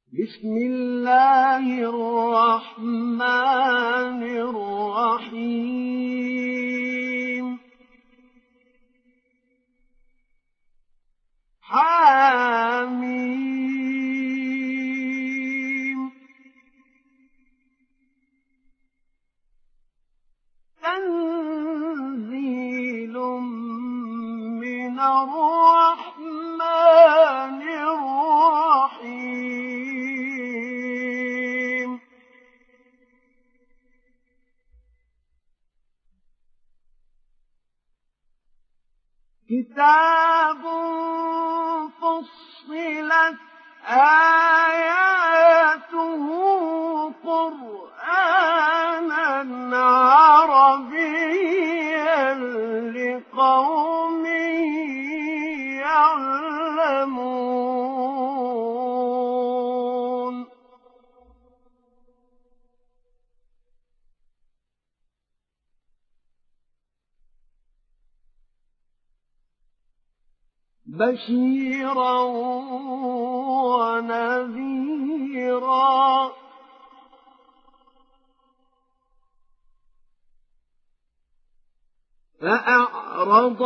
بسم الله الرحمن الرحيم حميم تنزيل من الرحمن الرحيم كتاب فصلت آياته قرآنا عربيا لقوم يعلمون بشيرا ونذيرا فأعرض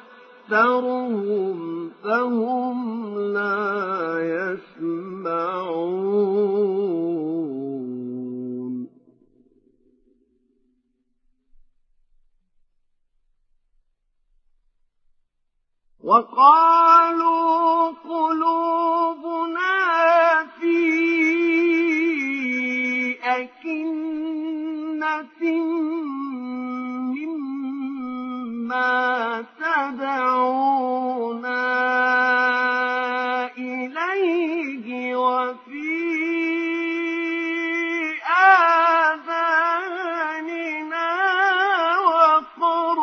أكثرهم فهم لا يسمعون وقالوا قلوبنا في أكنة مما تدعونا إليه وفي آذاننا وقر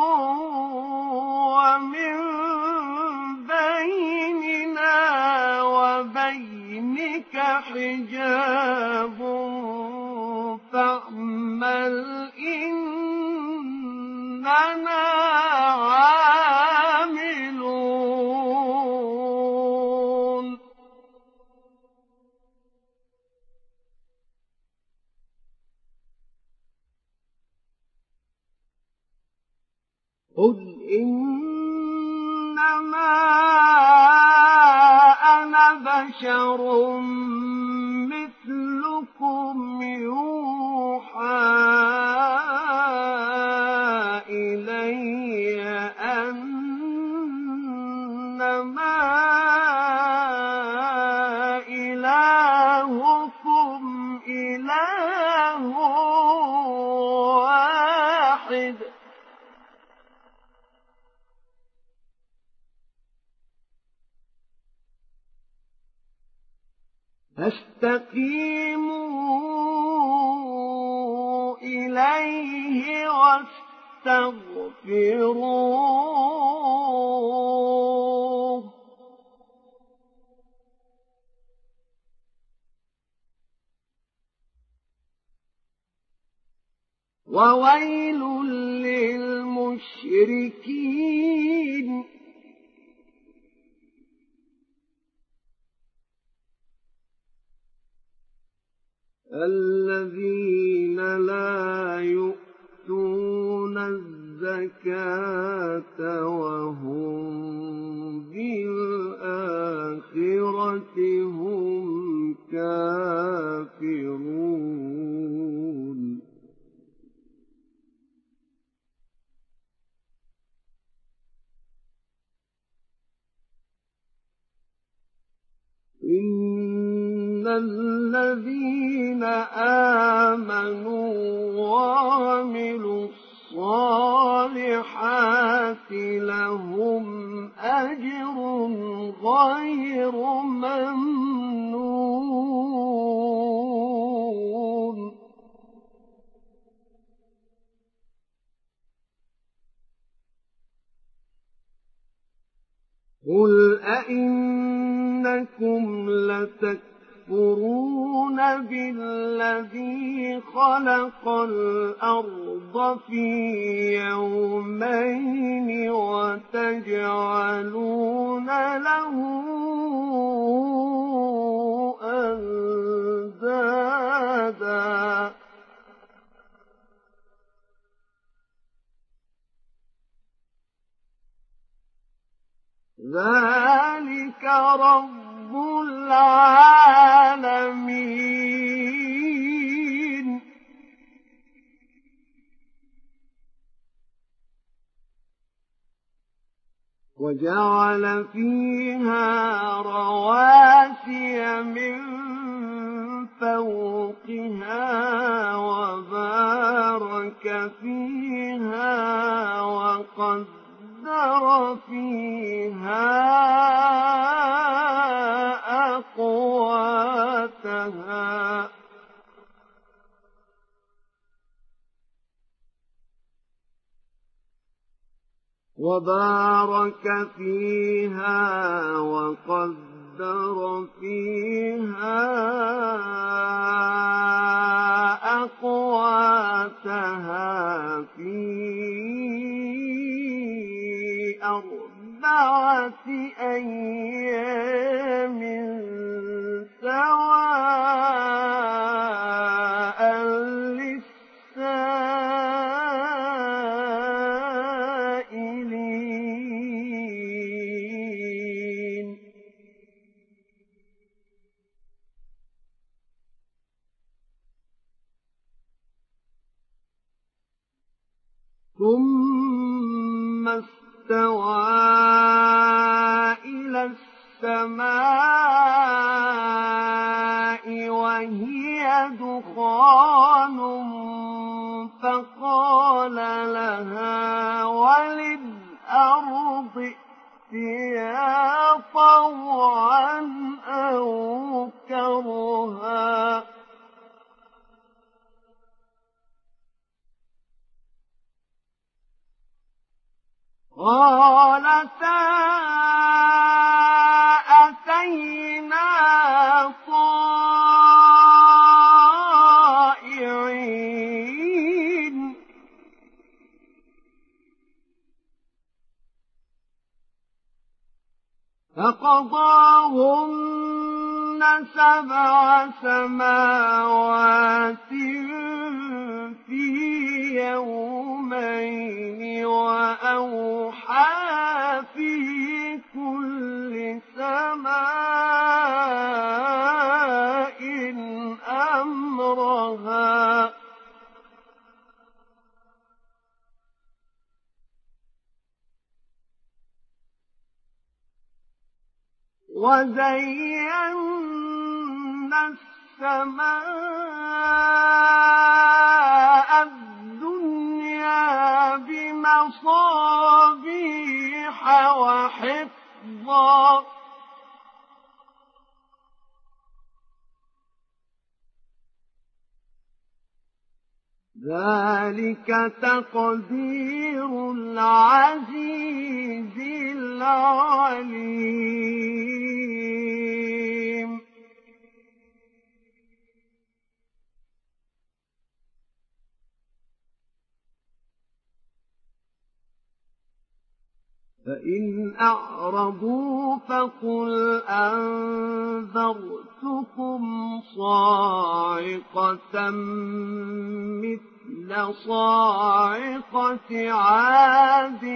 ومن بيننا وبينك حجاب فاعمل إننا عاملون قل إنما أنا بشر مثلكم يوحى إلي أنما إلهكم إله واحد فاستقيموا إليه واستغفروه وويل للمشركين الذين لا يؤتون الزكاة وهم بالآخرة هم كافرون إن الذين آمنوا وعملوا الصالحات لهم أجر غير ممنون قل أئنكم لتكفرون بالذي خلق الأرض في يومين وتجعلون له أندادا وجعل فيها رواسي من فوقها وبارك فيها وقدر فيها أقواتها وقدر فيها أقواتها في 4 أيام سواء للسائلين ثم استوى إلى السماء وهي دخان فقال لها وللأرض ائتيا طوعا أو كرها قالتا أتينا طائعين فقضاهن 7 سماوات في يومين وأوحى في كل سماء أمرها وزينا السماء الدنيا بمصابيح وحفظا ذلك تقدير العزيز العليم فإن أعرضوا فقل أنذرتكم صاعقة مثل صاعقة عاد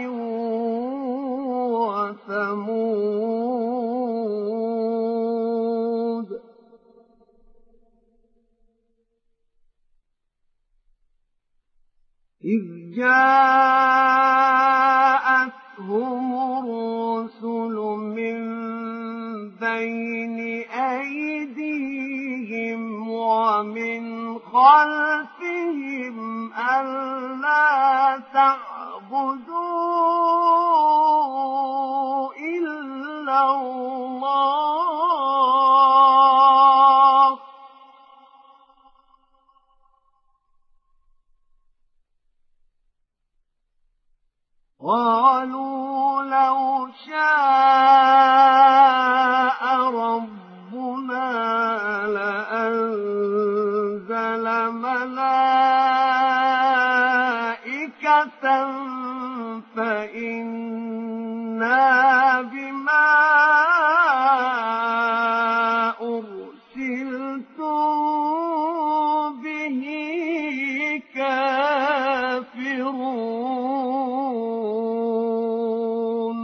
وثمود إذ جاءتهم الرسل من بين أيديهم ومن خلفهم ألا تعبدوا إلا الله قالوا لو شاء ربنا لأنزل ملائكة فإنا بما أرسلتم به كافرون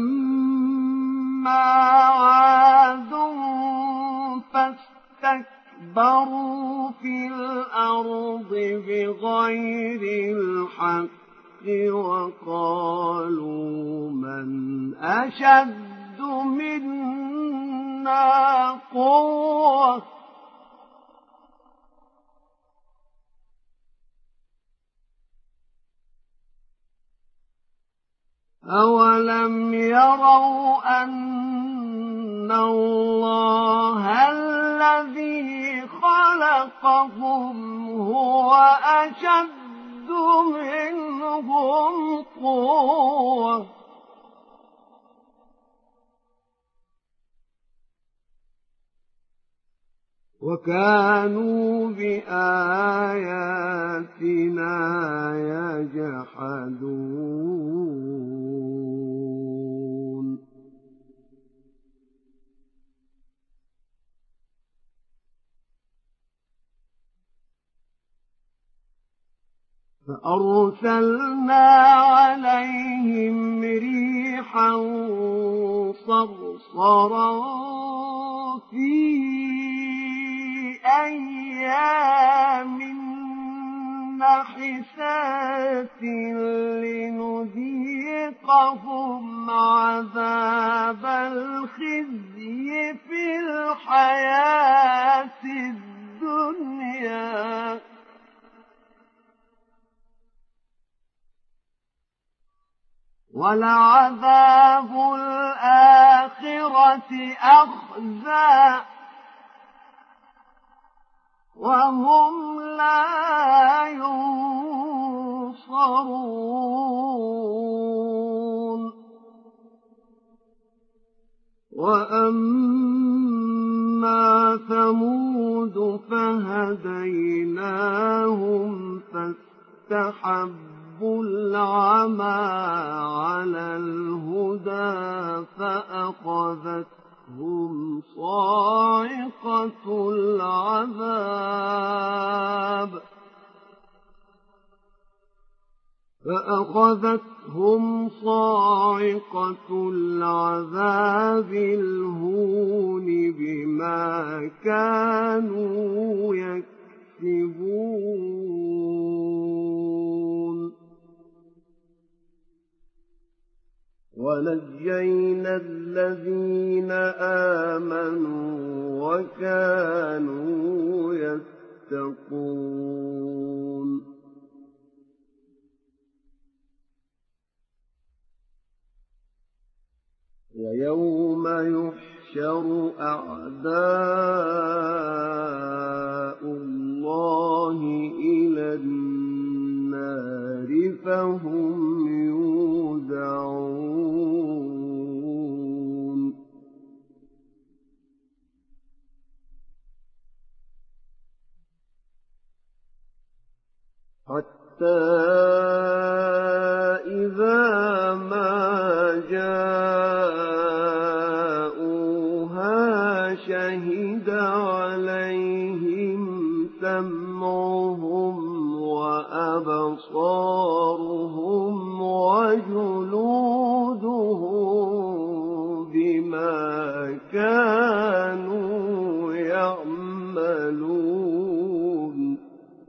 فأما عاد فاستكبروا اسْتَكْبَرُوا فِي الْأَرْضِ بِغَيْرِ الْحَقِّ وَقَالُوا مَنْ أَشَدُّ مِنَّا قُوَّةً أَوَلَمْ يَرَوْا أَنَّ اللَّهَ الَّذِي خَلَقَهُمْ هُوَ أَشَدُّ مِنْهُمْ قُوَّةً وَكَانُوا بِآيَاتِنَا يَجْحَدُونَ فَأَرْسَلْنَا عَلَيْهِمْ رِيحًا صَرْصَرًا فِي أَيَّامٍ نَحِسَاتٍ لِنُذِيقَهُمْ عَذَابَ الْخِزْيِ فِي الْحَيَاةِ الدُّنْيَا وَلَعَذَابُ الْآخِرَةِ أَخْزَىٰ وَهُمْ لَا يُنصَرُونَ وَأَمَّا ثَمُودُ فَهَدَيْنَاهُمْ فَاسْتَحَبُّوا الْعَمَىٰ عَلَى الْهُدَىٰ فَأَخَذَتْهُمْ صَاعِقَةُ الْعَذَابِ الْهُونِ بِمَا كَانُوا يَكْسِبُونَ وَنَجَّيْنَا الَّذِينَ آمَنُوا وَكَانُوا يَتَّقُونَ وَيَوْمَ يُحْشَرُ أَعْدَاءُ اللَّهِ إِلَى النَّارِ فَهُمْ يُوزَعُونَ حَتَّى إِذَا مَا جَاءُوهَا شَهِدَ عَلَيْهِمْ سَمْعُهُمْ وَأَبْصَارُهُمْ وَجُلُودُهُم بِمَا كَانُوا يَعْمَلُونَ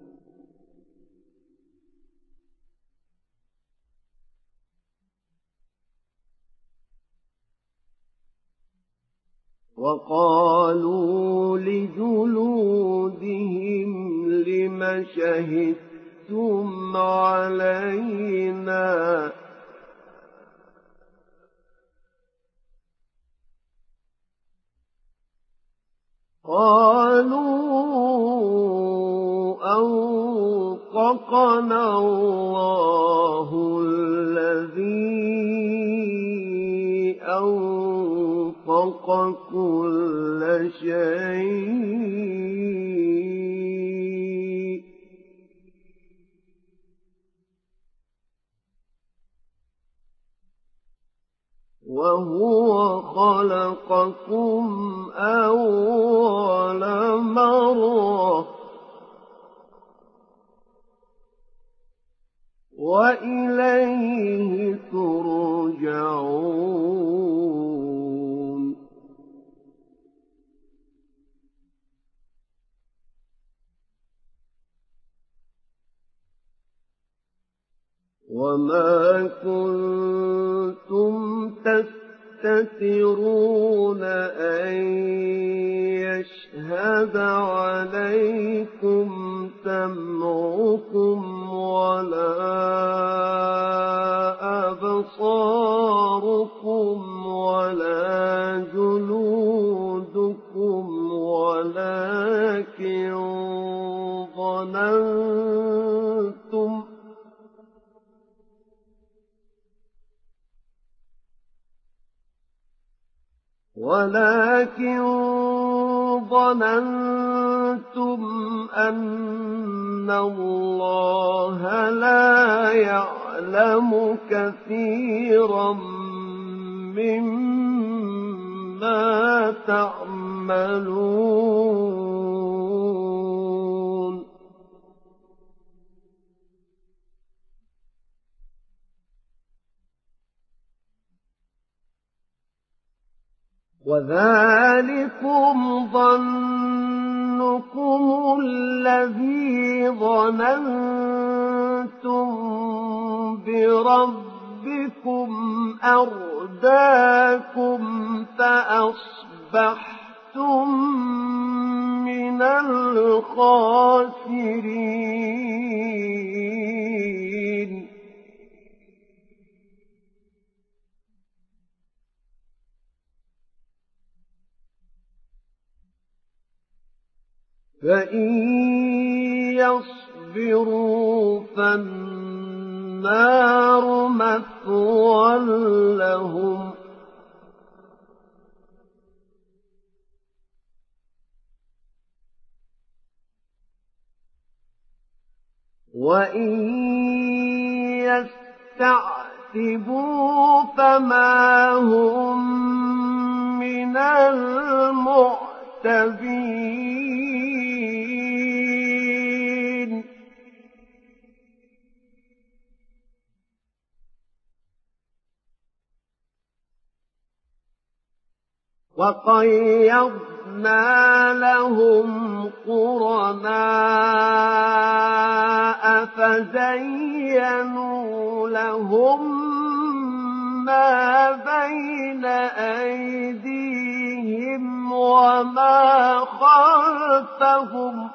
وَقَالُوا لِجُلُودِهِمْ لِمَ شَهِدتُّمْ عَلَيْنَا قَالُوا أَنطَقَنَا اللَّهُ الَّذِي أَنطَقَ كُلَّ شَيْءٍ وَهُوَ خَلَقَكُمْ أَوَّلَ مَرَّةٍ وَإِلَيْهِ تُرْجَعُونَ وما كنتم تستترون أن يشهد عليكم سمعكم ولا أبصاركم ولا جلودكم ولكن ظننتم أن الله لا يعلم كثيرا مما تعملون وذلكم ظنكم الذي ظننتم بربكم أرداكم فأصبحتم من الخاسرين فإن يصبروا فالنار مثوى لهم وإن يستعتبوا فما هم من المعتبين وقيضنا لهم قرناء فزينوا لهم ما بين أيديهم وما خلفهم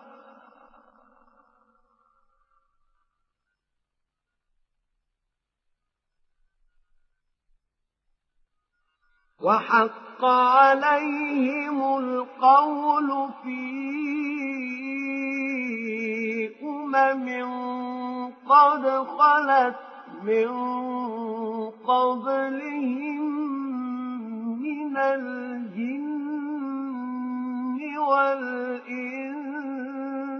وحق عليهم القول في قد خلت من قبلهم من الجن والإنس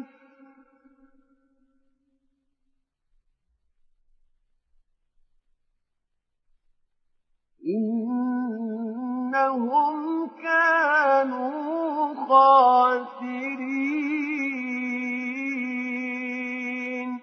إنهم كانوا خاسرين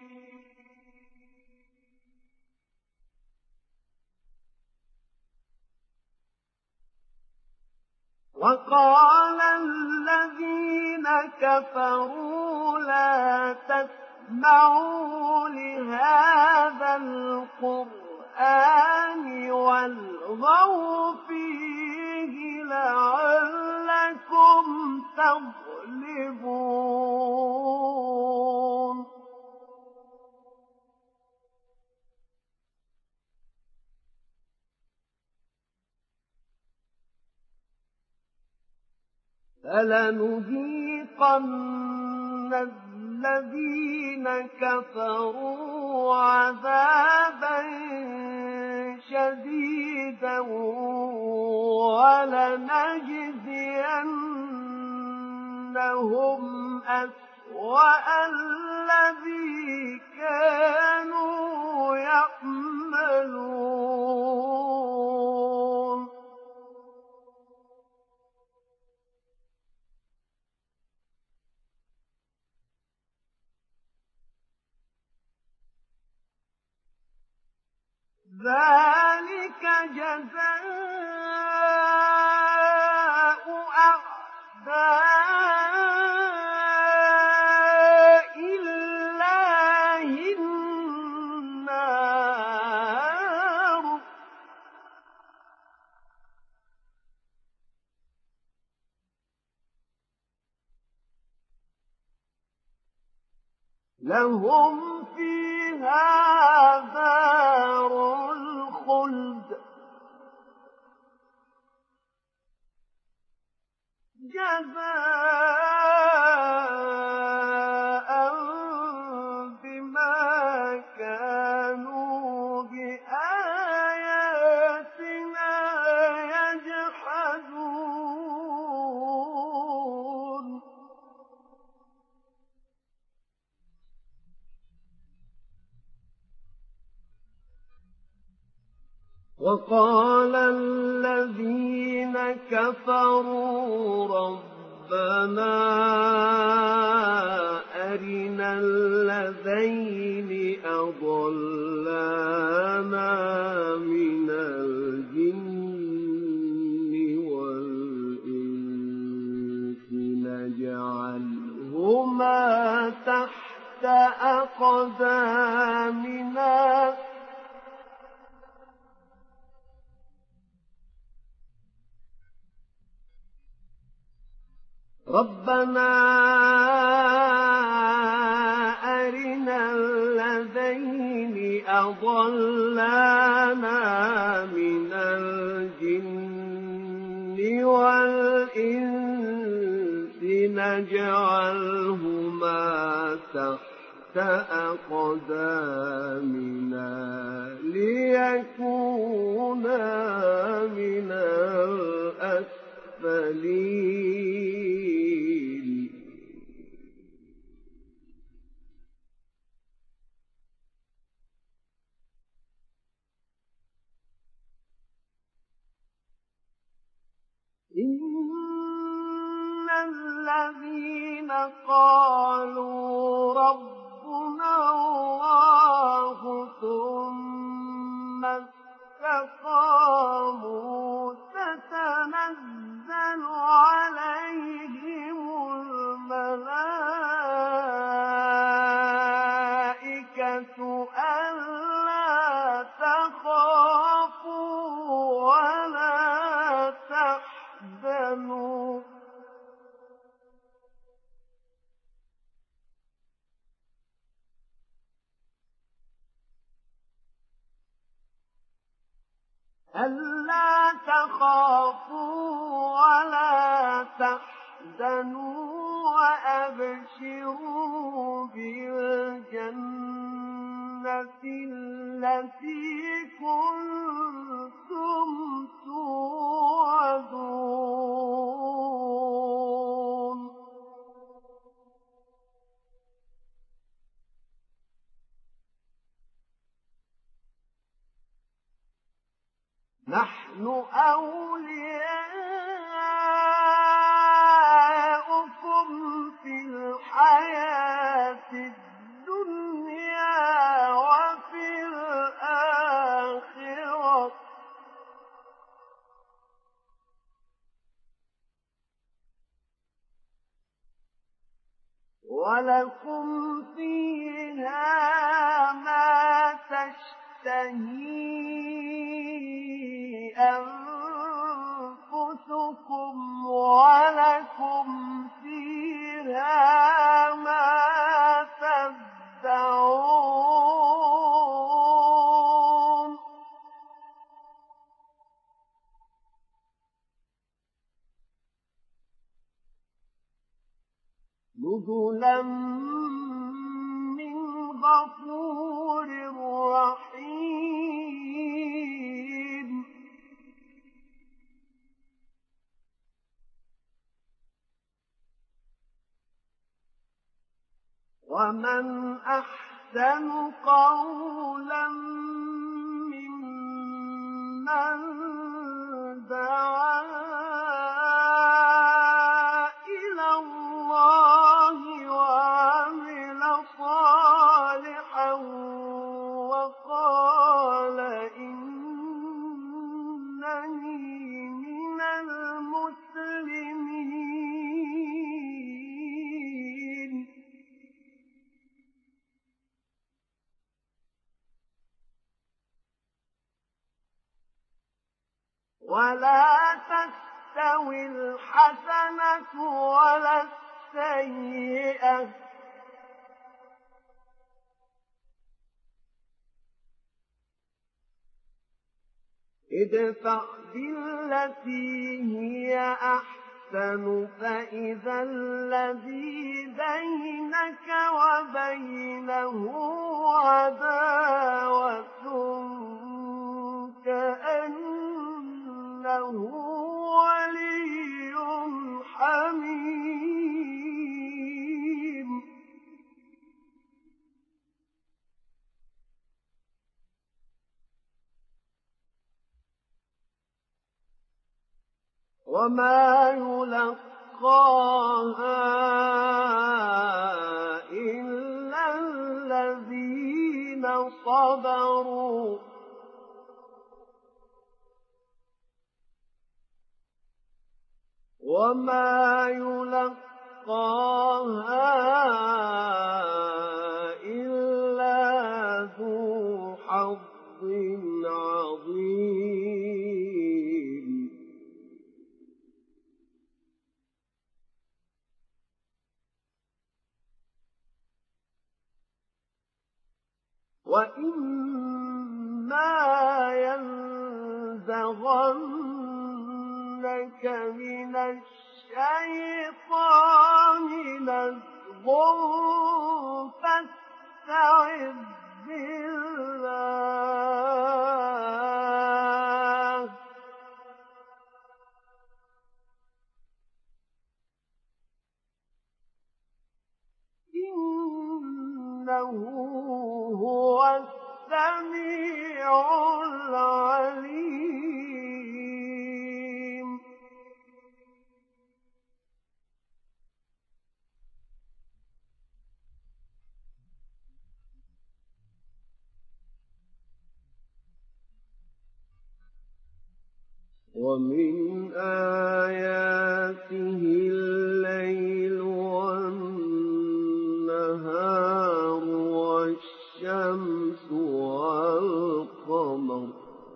وقال الذين كفروا لا تسمعوا لهذا القرآن والغوا فيه لعلكم تغلبون فلنذيقن الذين كفروا عذابا شديدا ولنجزينهم أسوأ الذي كانوا يعملون ذلك جزاء أعداء الله النار لهم فيها دار الخلد جزاء بما كانوا بآياتنا يجحدون وقال الذين كفروا ربنا أرنا الذين أضلانا من الجن والإنس نجعلهما تحت أقدامنا ربنا أرنا الذين أضلانا من الجن والإنس نجعلهما تحت أقدامنا ليكونا من الأسفلين إن الذين قالوا ربنا الله ثم استقاموا تتنزل عليهم الملائكة ألا تخافوا ولا تحزنوا ولا تحزنوا وأبشروا بالجنة التي كنتم توعدون نحن أولياؤكم في الحياة الدنيا وفي الآخرة ولكم فيها ما تشتهي أنفسكم ولكم فيها ما تدعون نزلا من غفور رحيم ومن أحسن قولا ممن دعا إلى الله وعمل صالحا وقال إنني من المسلمين ولا تستوي الحسنة ولا السيئة ادفع بالتي هي أحسن فإذا الذي بينك وبينه عداوة كأنه ولي حميم وما يلقاها إلا الذين صبروا وما يلقاها إلا ذو حظ عظيم وإما ينزغنك من الشيطان نزغ فاستعذ بالله إنه هو السميع العليم ومن آياته الليل والنهار والشمس والقمر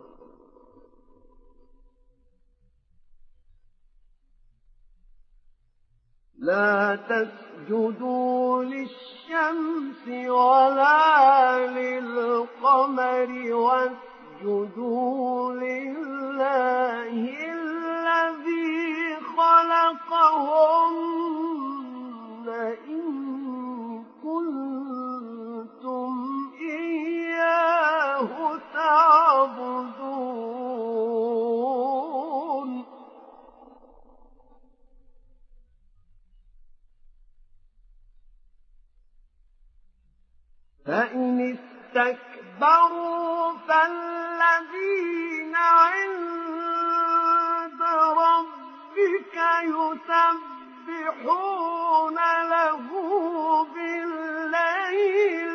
لا تسجدوا للشمس ولا للقمر واسجدوا لله الذي خلقهن إن كنتم إياه تعبدون فإن استكبروا فالذين عند ربك يسبحون له بالليل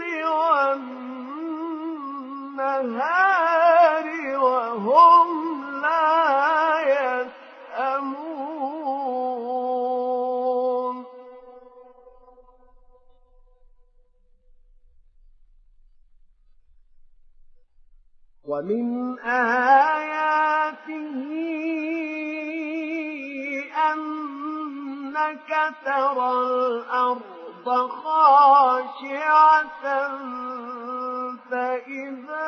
والنهار وهم لا يسأمون ومن آياته أنك ترى الأرض خاشعة فإذا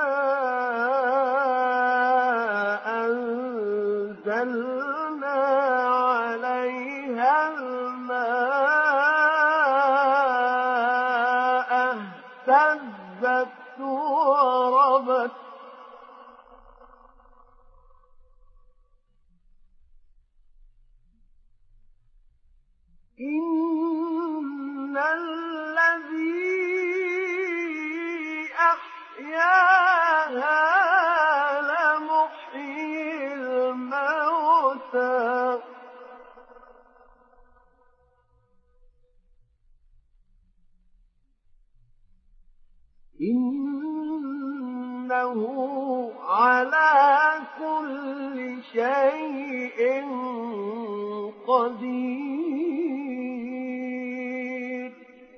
أنزلنا عليها الماء اهتزت وربت إن الذي أحياها لمحيي الموتى إنه على كل شيء قدير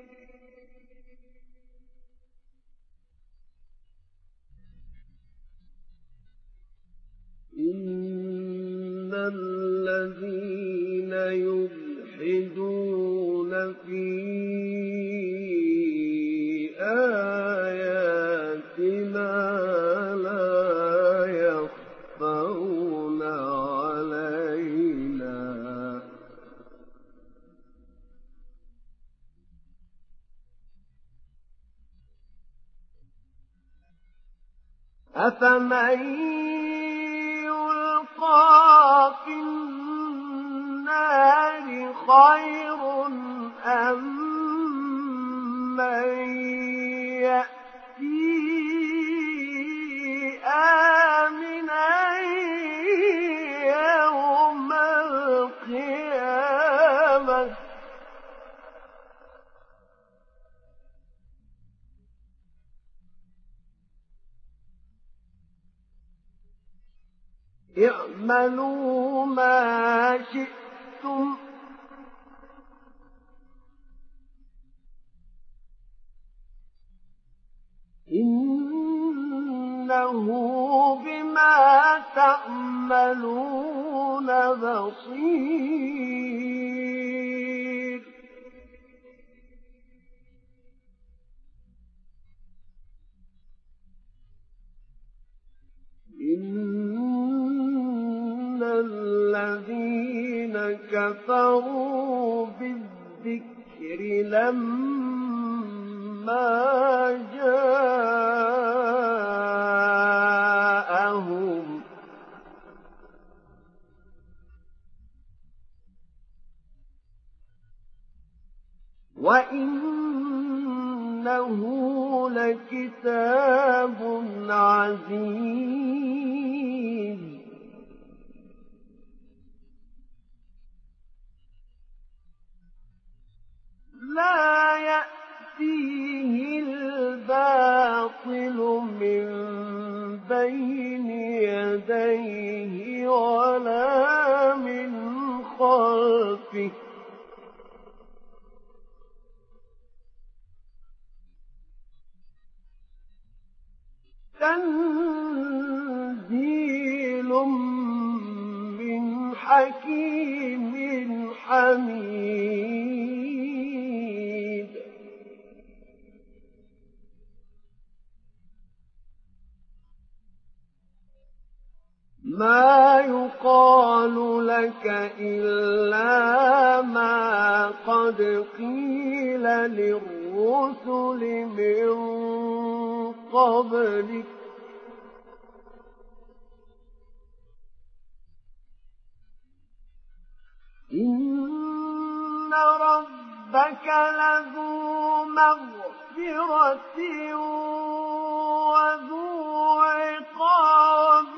إن الذين يلحدون في آياتنا لا يخفون أفمن يلقى في النار خير أم من يأتي آمنا يوم القيامة اعملوا ما شئتم إنه بما تعملون بصير إن الذين كفروا بالذكر لما جاءهم وإنه لكتاب عزيز لا يأتيه الباطل من بين يديه ولا من خلفه تنزيل من حكيم حميد ما يقال لك إلا ما قد قيل للرسل من قبلك إن ربك لذو مغفرة وذو عقاب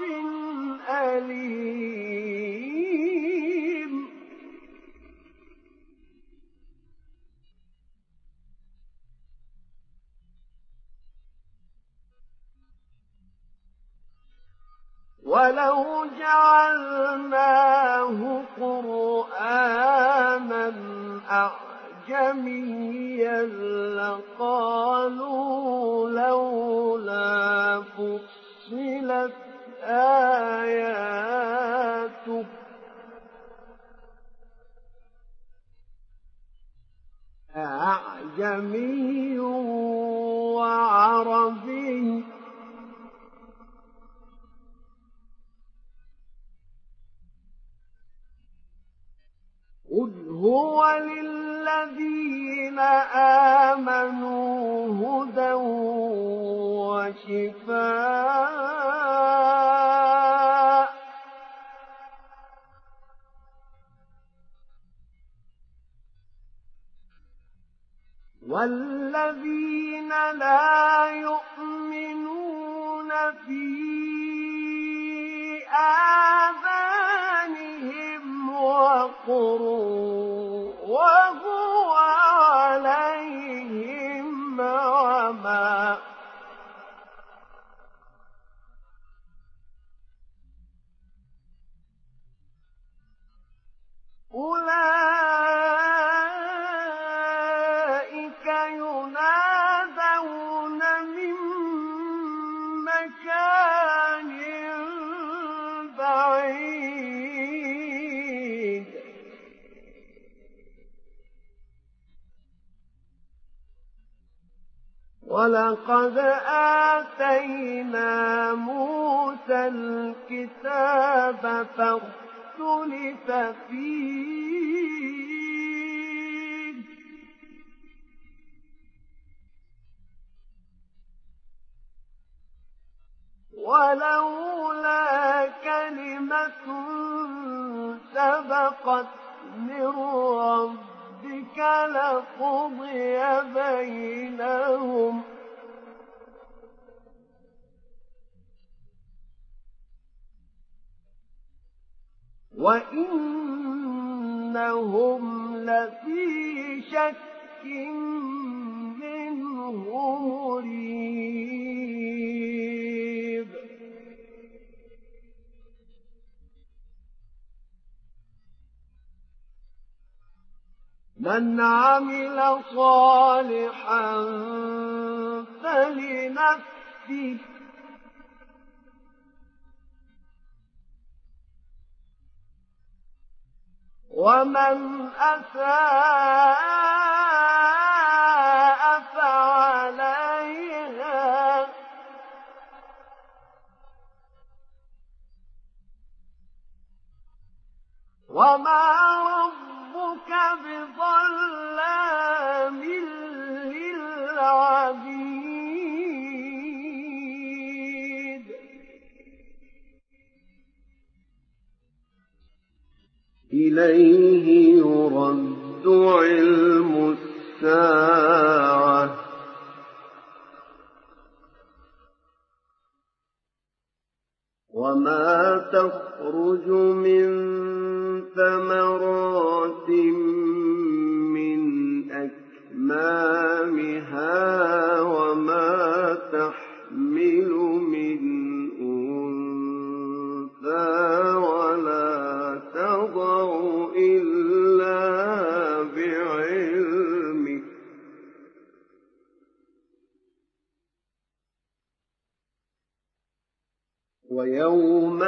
أليم ولو جعلناه قرآنا أعجميا لقالوا لولا فصلت آياته أعجمي وعربي قل هو للذين آمنوا هدى وشفاء والذين لا يؤمنون في آذانهم وقر وهو عليهم عمى أولئك ينادون من مكان بعيد ولقد آتينا موسى الكتاب فاختلف فيه ولولا كلمة سبقت من ربك لقضي بينهم وإنهم لفي شك منه مريب من عمل صالحا فلنفسه ومن أساء فعليها وما ربك بظلام للعبيد إليه يرد علم الساعة وما تخرج من ثمرات من أكمامها وما تحمل من أنثى ولا تضع إلا بعلمه ويوم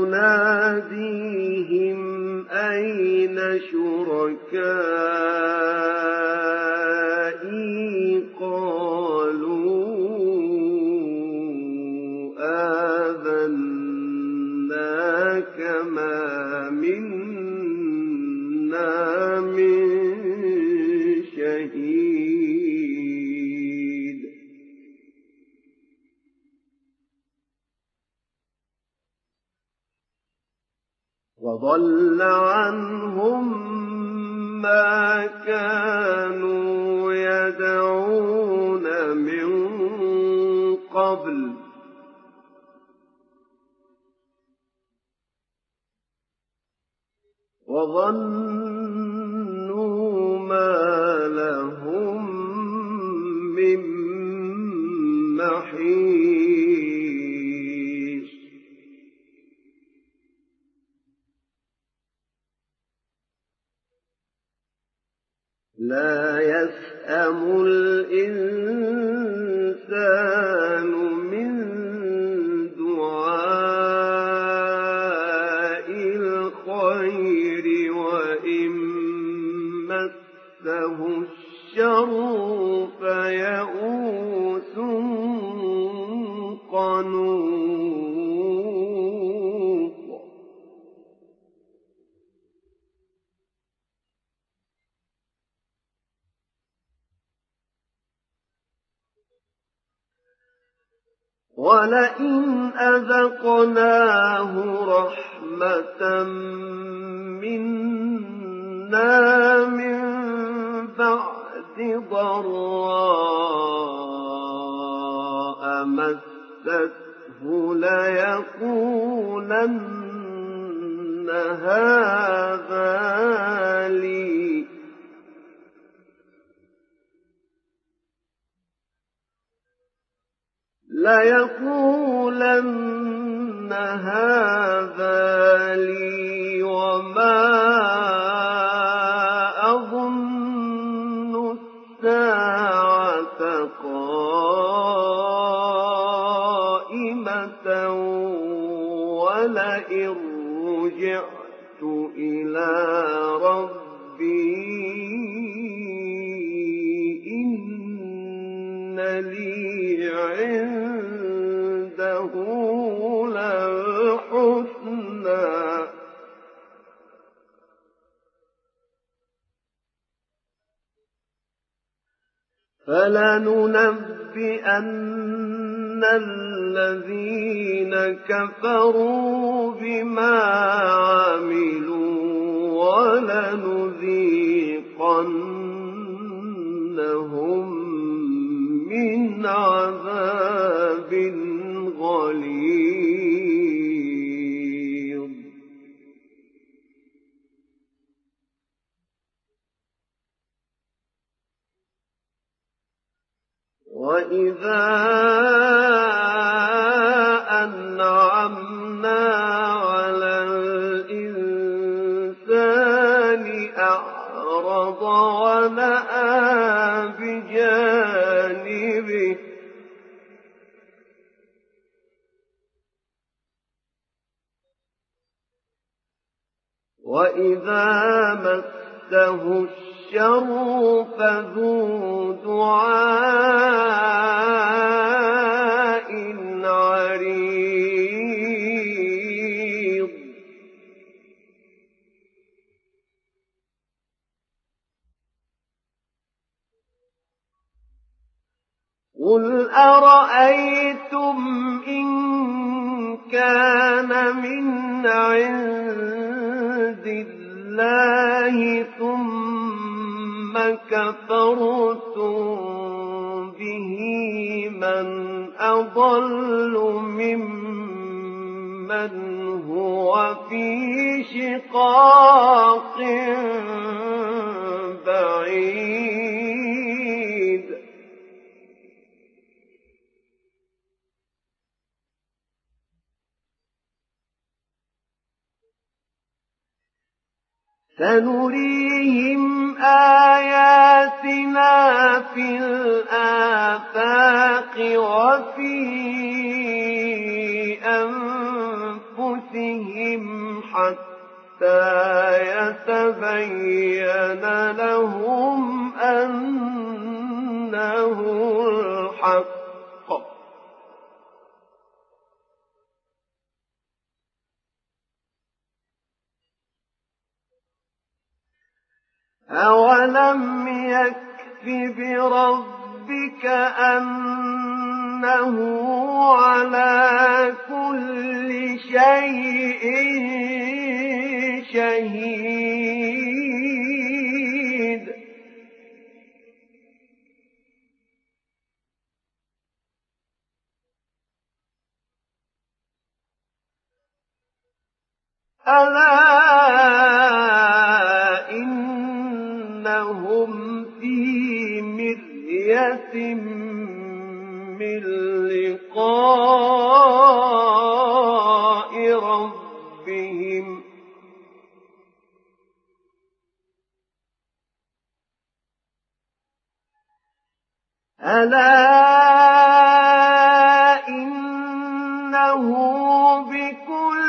يناديهم أين شركائي قالوا آذناك ما منا من شهيد وضل عنهم ما كانوا يدعون من قبل وظنوا ما لهم من محيص لا يسأم الإنسان من دعاء الخير وإن مسه الشر فيئوس قنوط ولئن أذقناه رحمة منا من بعد ضراء مسته ليقولن هذا لي وما أظن الساعة قائمة ولئن رجعت إلى ربي إن لي عنده للحسنى فلننبئن الذين كفروا بما عملوا ولنذيقنهم من عذاب غليظ. وإذا أنعمنا على الإنسان أعرض ونأى بجانبه وإذا مسه الشر فذو دعاء عريض. قل أرأيتم إن كان من عند الله ثم كفرتم به من أضل ممن هو في شقاق بعيد. سنريهم آياتنا في الآفاق وفي أنفسهم حتى يتبين لهم أنه الحق. أولم يكف بربك أنه على كل شيء شهيد. ألا إنهم في مرية من لقاء ربهم ألا إنه بكل